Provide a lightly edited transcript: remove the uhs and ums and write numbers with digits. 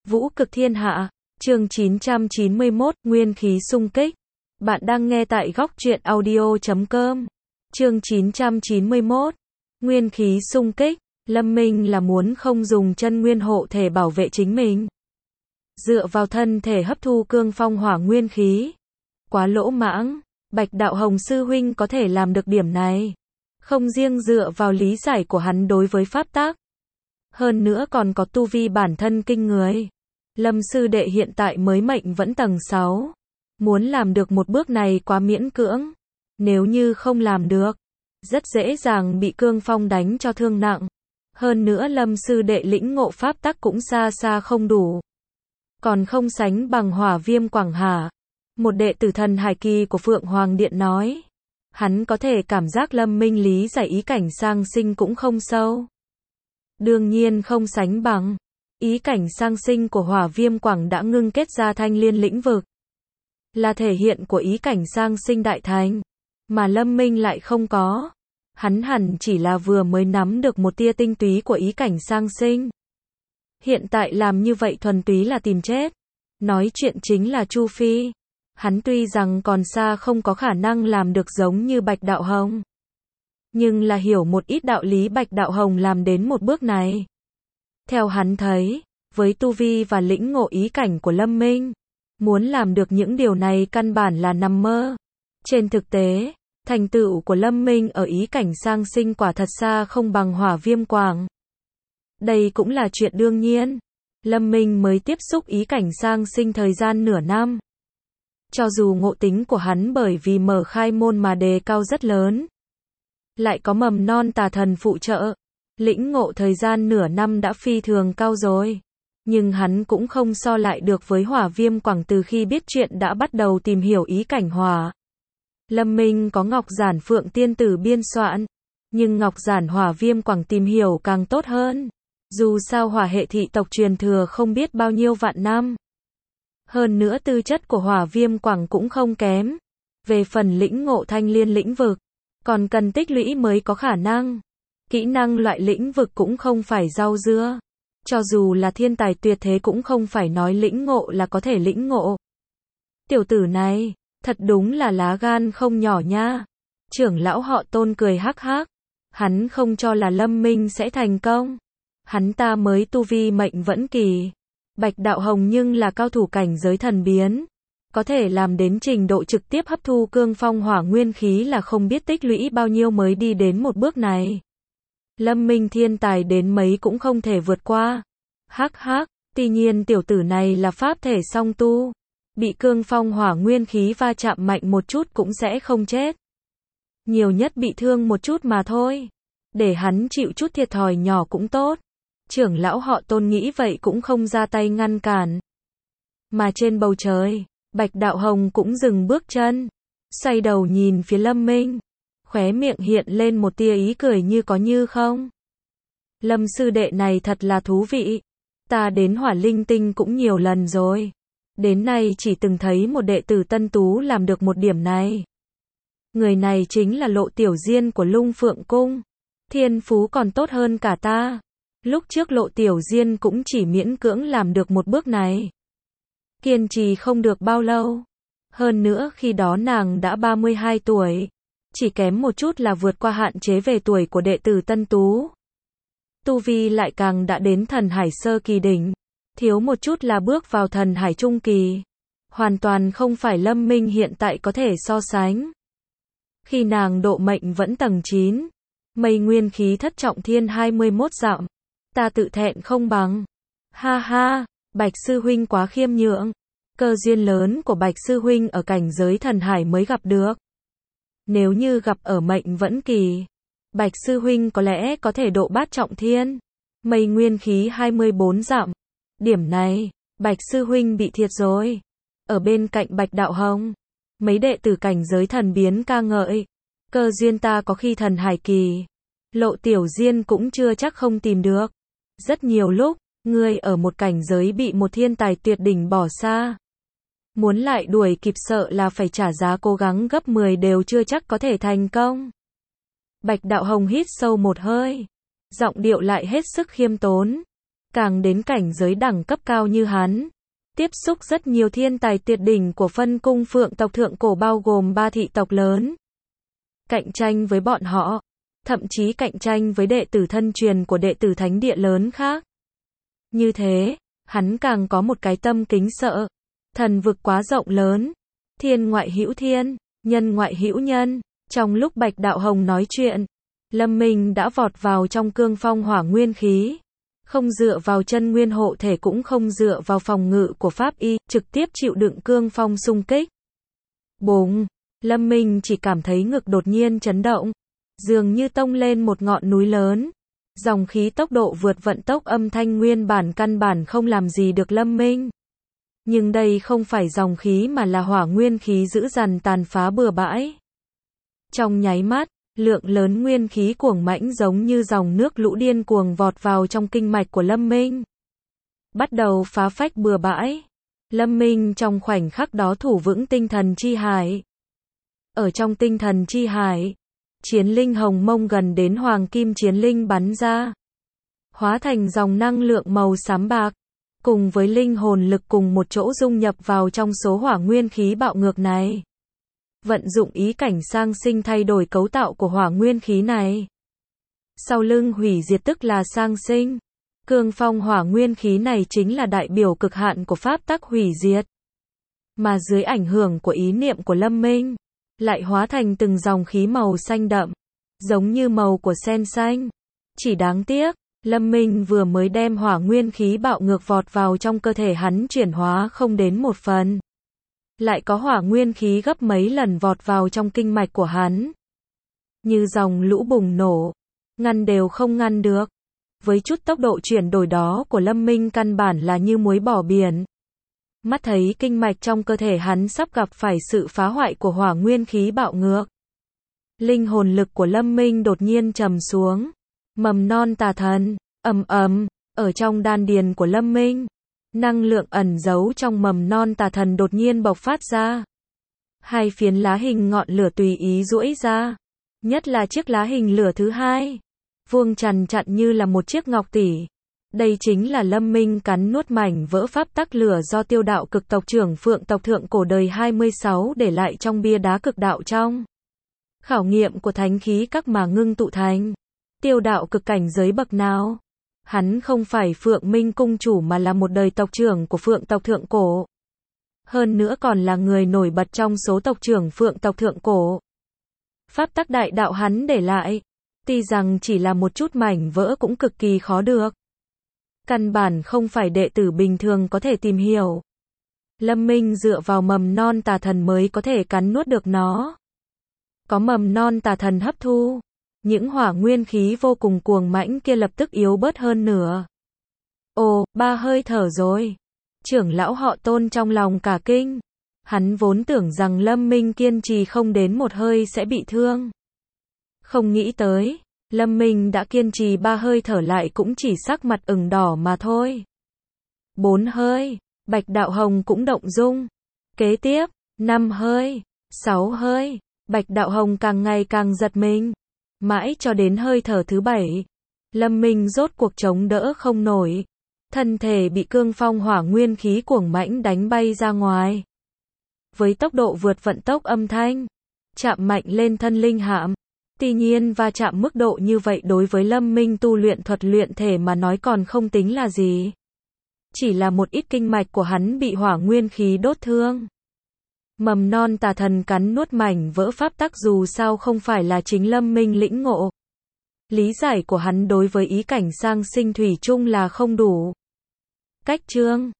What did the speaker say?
Vũ cực thiên hạ, chương 991, Nguyên khí xung kích. Bạn đang nghe tại góc truyện audio.com. Chương 991, Nguyên khí xung kích. Lâm Minh là muốn không dùng chân nguyên hộ thể bảo vệ chính mình. Dựa vào thân thể hấp thu cương phong hỏa nguyên khí. Quá lỗ mãng, Bạch Đạo Hồng sư huynh có thể làm được điểm này. Không riêng dựa vào lý giải của hắn đối với pháp tắc. Hơn nữa còn có tu vi bản thân kinh người. Lâm sư đệ hiện tại mới mệnh vẫn tầng 6. Muốn làm được một bước này quá miễn cưỡng. Nếu như không làm được, rất dễ dàng bị cương phong đánh cho thương nặng. Hơn nữa Lâm sư đệ lĩnh ngộ pháp tắc cũng xa xa không đủ. Còn không sánh bằng Hỏa Viêm Quảng Hà. Một đệ tử thần hải kỳ của Phượng Hoàng Điện nói. Hắn có thể cảm giác Lâm Minh lý giải ý cảnh sang sinh cũng không sâu. Đương nhiên không sánh bằng. Ý cảnh sang sinh của Hỏa Viêm Quảng đã ngưng kết ra thanh liên lĩnh vực. Là thể hiện của ý cảnh sang sinh đại thành. Mà Lâm Minh lại không có. Hắn hẳn chỉ là vừa mới nắm được một tia tinh túy của ý cảnh sang sinh. Hiện tại làm như vậy thuần túy là tìm chết. Nói chuyện chính là Chu Phi. Hắn tuy rằng còn xa không có khả năng làm được giống như Bạch Đạo Hồng. Nhưng là hiểu một ít đạo lý Bạch Đạo Hồng làm đến một bước này. Theo hắn thấy, với tu vi và lĩnh ngộ ý cảnh của Lâm Minh, muốn làm được những điều này căn bản là nằm mơ. Trên thực tế, thành tựu của Lâm Minh ở ý cảnh sang sinh quả thật xa không bằng Hỏa Viêm Quảng. Đây cũng là chuyện đương nhiên. Lâm Minh mới tiếp xúc ý cảnh sang sinh thời gian nửa năm. Cho dù ngộ tính của hắn bởi vì mở khai môn mà đề cao rất lớn. Lại có mầm non tà thần phụ trợ. Lĩnh ngộ thời gian nửa năm đã phi thường cao rồi. Nhưng hắn cũng không so lại được với Hỏa Viêm Quảng từ khi biết chuyện đã bắt đầu tìm hiểu ý cảnh hỏa. Lâm Minh có Ngọc Giản Phượng tiên tử biên soạn. Nhưng Ngọc Giản Hỏa Viêm Quảng tìm hiểu càng tốt hơn. Dù sao hỏa hệ thị tộc truyền thừa không biết bao nhiêu vạn năm. Hơn nữa tư chất của Hỏa Viêm Quảng cũng không kém. Về phần lĩnh ngộ thanh liên lĩnh vực, còn cần tích lũy mới có khả năng. Kỹ năng loại lĩnh vực cũng không phải rau dưa. Cho dù là thiên tài tuyệt thế cũng không phải nói lĩnh ngộ là có thể lĩnh ngộ. Tiểu tử này, thật đúng là lá gan không nhỏ nha. Trưởng lão họ Tôn cười hắc hắc. Hắn không cho là Lâm Minh sẽ thành công. Hắn ta mới tu vi mệnh vẫn kỳ. Bạch Đạo Hồng nhưng là cao thủ cảnh giới thần biến. Có thể làm đến trình độ trực tiếp hấp thu cương phong hỏa nguyên khí là không biết tích lũy bao nhiêu mới đi đến một bước này. Lâm Minh thiên tài đến mấy cũng không thể vượt qua. Hắc hắc, tuy nhiên tiểu tử này là pháp thể song tu. Bị cương phong hỏa nguyên khí va chạm mạnh một chút cũng sẽ không chết. Nhiều nhất bị thương một chút mà thôi. Để hắn chịu chút thiệt thòi nhỏ cũng tốt. Trưởng lão họ Tôn nghĩ vậy cũng không ra tay ngăn cản. Mà trên bầu trời, Bạch Đạo Hồng cũng dừng bước chân. Xoay đầu nhìn phía Lâm Minh. Khóe miệng hiện lên một tia ý cười như có như không. Lâm sư đệ này thật là thú vị. Ta đến Hỏa Linh Tinh cũng nhiều lần rồi. Đến nay chỉ từng thấy một đệ tử tân tú làm được một điểm này. Người này chính là Lộ Tiểu Diên của Lung Phượng Cung. Thiên phú còn tốt hơn cả ta. Lúc trước Lộ Tiểu Diên cũng chỉ miễn cưỡng làm được một bước này. Kiên trì không được bao lâu. Hơn nữa khi đó nàng đã 32 tuổi. Chỉ kém một chút là vượt qua hạn chế về tuổi của đệ tử tân tú. Tu vi lại càng đã đến thần hải sơ kỳ đỉnh. Thiếu một chút là bước vào thần hải trung kỳ. Hoàn toàn không phải Lâm Minh hiện tại có thể so sánh. Khi nàng độ mệnh vẫn tầng 9. Mây nguyên khí thất trọng thiên 21 dặm. Ta tự thẹn không bằng. Ha ha, Bạch sư huynh quá khiêm nhượng. Cơ duyên lớn của Bạch sư huynh ở cảnh giới thần hải mới gặp được. Nếu như gặp ở mệnh vẫn kỳ, Bạch sư huynh có lẽ có thể độ bát trọng thiên. Mây nguyên khí 24 dặm. Điểm này, Bạch sư huynh bị thiệt rồi. Ở bên cạnh Bạch Đạo Hồng, mấy đệ tử cảnh giới thần biến ca ngợi. Cơ duyên ta có khi thần hải kỳ. Lộ Tiểu Diên cũng chưa chắc không tìm được. Rất nhiều lúc, ngươi ở một cảnh giới bị một thiên tài tuyệt đỉnh bỏ xa. Muốn lại đuổi kịp sợ là phải trả giá cố gắng gấp 10 đều chưa chắc có thể thành công. Bạch Đạo Hồng hít sâu một hơi. Giọng điệu lại hết sức khiêm tốn. càng đến cảnh giới đẳng cấp cao như hắn, tiếp xúc rất nhiều thiên tài tuyệt đỉnh của phân cung Phượng tộc thượng cổ bao gồm 3 thị tộc lớn. Cạnh tranh với bọn họ, thậm chí cạnh tranh với đệ tử thân truyền của đệ tử thánh địa lớn khác. Như thế, hắn càng có một cái tâm kính sợ. Thần vực quá rộng lớn, thiên ngoại hữu thiên, nhân ngoại hữu nhân. Trong lúc Bạch Đạo Hồng nói chuyện, Lâm Minh đã vọt vào trong cương phong hỏa nguyên khí. Không dựa vào chân nguyên hộ thể cũng không dựa vào phòng ngự của pháp y, trực tiếp chịu đựng cương phong xung kích. Bùng! Lâm Minh chỉ cảm thấy ngực đột nhiên chấn động, dường như tông lên một ngọn núi lớn. Dòng khí tốc độ vượt vận tốc âm thanh nguyên bản căn bản không làm gì được Lâm Minh. Nhưng đây không phải dòng khí mà là hỏa nguyên khí dữ dằn tàn phá bừa bãi. Trong nháy mắt, lượng lớn nguyên khí cuồng mãnh giống như dòng nước lũ điên cuồng vọt vào trong kinh mạch của Lâm Minh. Bắt đầu phá phách bừa bãi. Lâm Minh trong khoảnh khắc đó thủ vững tinh thần chi hải. Ở trong tinh thần chi hải, chiến linh hồng mông gần đến hoàng kim chiến linh bắn ra, hóa thành dòng năng lượng màu xám bạc, cùng với linh hồn lực cùng một chỗ dung nhập vào trong số hỏa nguyên khí bạo ngược này. Vận dụng ý cảnh sang sinh thay đổi cấu tạo của hỏa nguyên khí này. Sau lưng hủy diệt tức là sang sinh. Cương phong hỏa nguyên khí này chính là đại biểu cực hạn của pháp tắc hủy diệt. Mà dưới ảnh hưởng của ý niệm của Lâm Minh, lại hóa thành từng dòng khí màu xanh đậm, giống như màu của sen xanh. Chỉ đáng tiếc, Lâm Minh vừa mới đem hỏa nguyên khí bạo ngược vọt vào trong cơ thể hắn chuyển hóa không đến 1 phần. Lại có hỏa nguyên khí gấp mấy lần vọt vào trong kinh mạch của hắn. Như dòng lũ bùng nổ, ngăn đều không ngăn được. Với chút tốc độ chuyển đổi đó của Lâm Minh căn bản là như muối bỏ biển. Mắt thấy kinh mạch trong cơ thể hắn sắp gặp phải sự phá hoại của hỏa nguyên khí bạo ngược. Linh hồn lực của Lâm Minh đột nhiên trầm xuống. Mầm non tà thần, ầm ầm, ở trong đan điền của Lâm Minh. Năng lượng ẩn giấu trong mầm non tà thần đột nhiên bộc phát ra. 2 phiến lá hình ngọn lửa tùy ý duỗi ra. Nhất là chiếc lá hình lửa thứ 2. Vuông trằn chặn như là một chiếc ngọc tỷ. Đây chính là Lâm Minh cắn nuốt mảnh vỡ pháp tắc lửa do Tiêu Đạo Cực tộc trưởng Phượng tộc thượng cổ đời 26 để lại trong bia đá cực đạo trong. Khảo nghiệm của thánh khí các mà ngưng tụ thành. Tiêu Đạo Cực cảnh giới bậc nào? Hắn không phải Phượng Minh cung chủ mà là một đời tộc trưởng của Phượng tộc thượng cổ. Hơn nữa còn là người nổi bật trong số tộc trưởng Phượng tộc thượng cổ. Pháp tắc đại đạo hắn để lại, tuy rằng chỉ là một chút mảnh vỡ cũng cực kỳ khó được. Căn bản không phải đệ tử bình thường có thể tìm hiểu. Lâm Minh dựa vào mầm non tà thần mới có thể cắn nuốt được nó. Có mầm non tà thần hấp thu, những hỏa nguyên khí vô cùng cuồng mãnh kia lập tức yếu bớt hơn nửa. Ồ, 3 hơi thở rồi. Trưởng lão họ Tôn trong lòng cả kinh. Hắn vốn tưởng rằng Lâm Minh kiên trì không đến 1 hơi sẽ bị thương. Không nghĩ tới, Lâm Minh đã kiên trì 3 hơi thở lại cũng chỉ sắc mặt ửng đỏ mà thôi. 4 hơi, Bạch Đạo Hồng cũng động dung. Kế tiếp, 5 hơi, 6 hơi, Bạch Đạo Hồng càng ngày càng giật mình. Mãi cho đến hơi thở thứ 7, Lâm Minh rốt cuộc chống đỡ không nổi. Thân thể bị cương phong hỏa nguyên khí cuồng mãnh đánh bay ra ngoài. Với tốc độ vượt vận tốc âm thanh, chạm mạnh lên thân linh hạm. Tuy nhiên va chạm mức độ như vậy đối với Lâm Minh tu luyện thuật luyện thể mà nói còn không tính là gì. Chỉ là một ít kinh mạch của hắn bị hỏa nguyên khí đốt thương. Mầm non tà thần cắn nuốt mảnh vỡ pháp tắc dù sao không phải là chính Lâm Minh lĩnh ngộ. Lý giải của hắn đối với ý cảnh sang sinh thủy chung là không đủ. Cách chương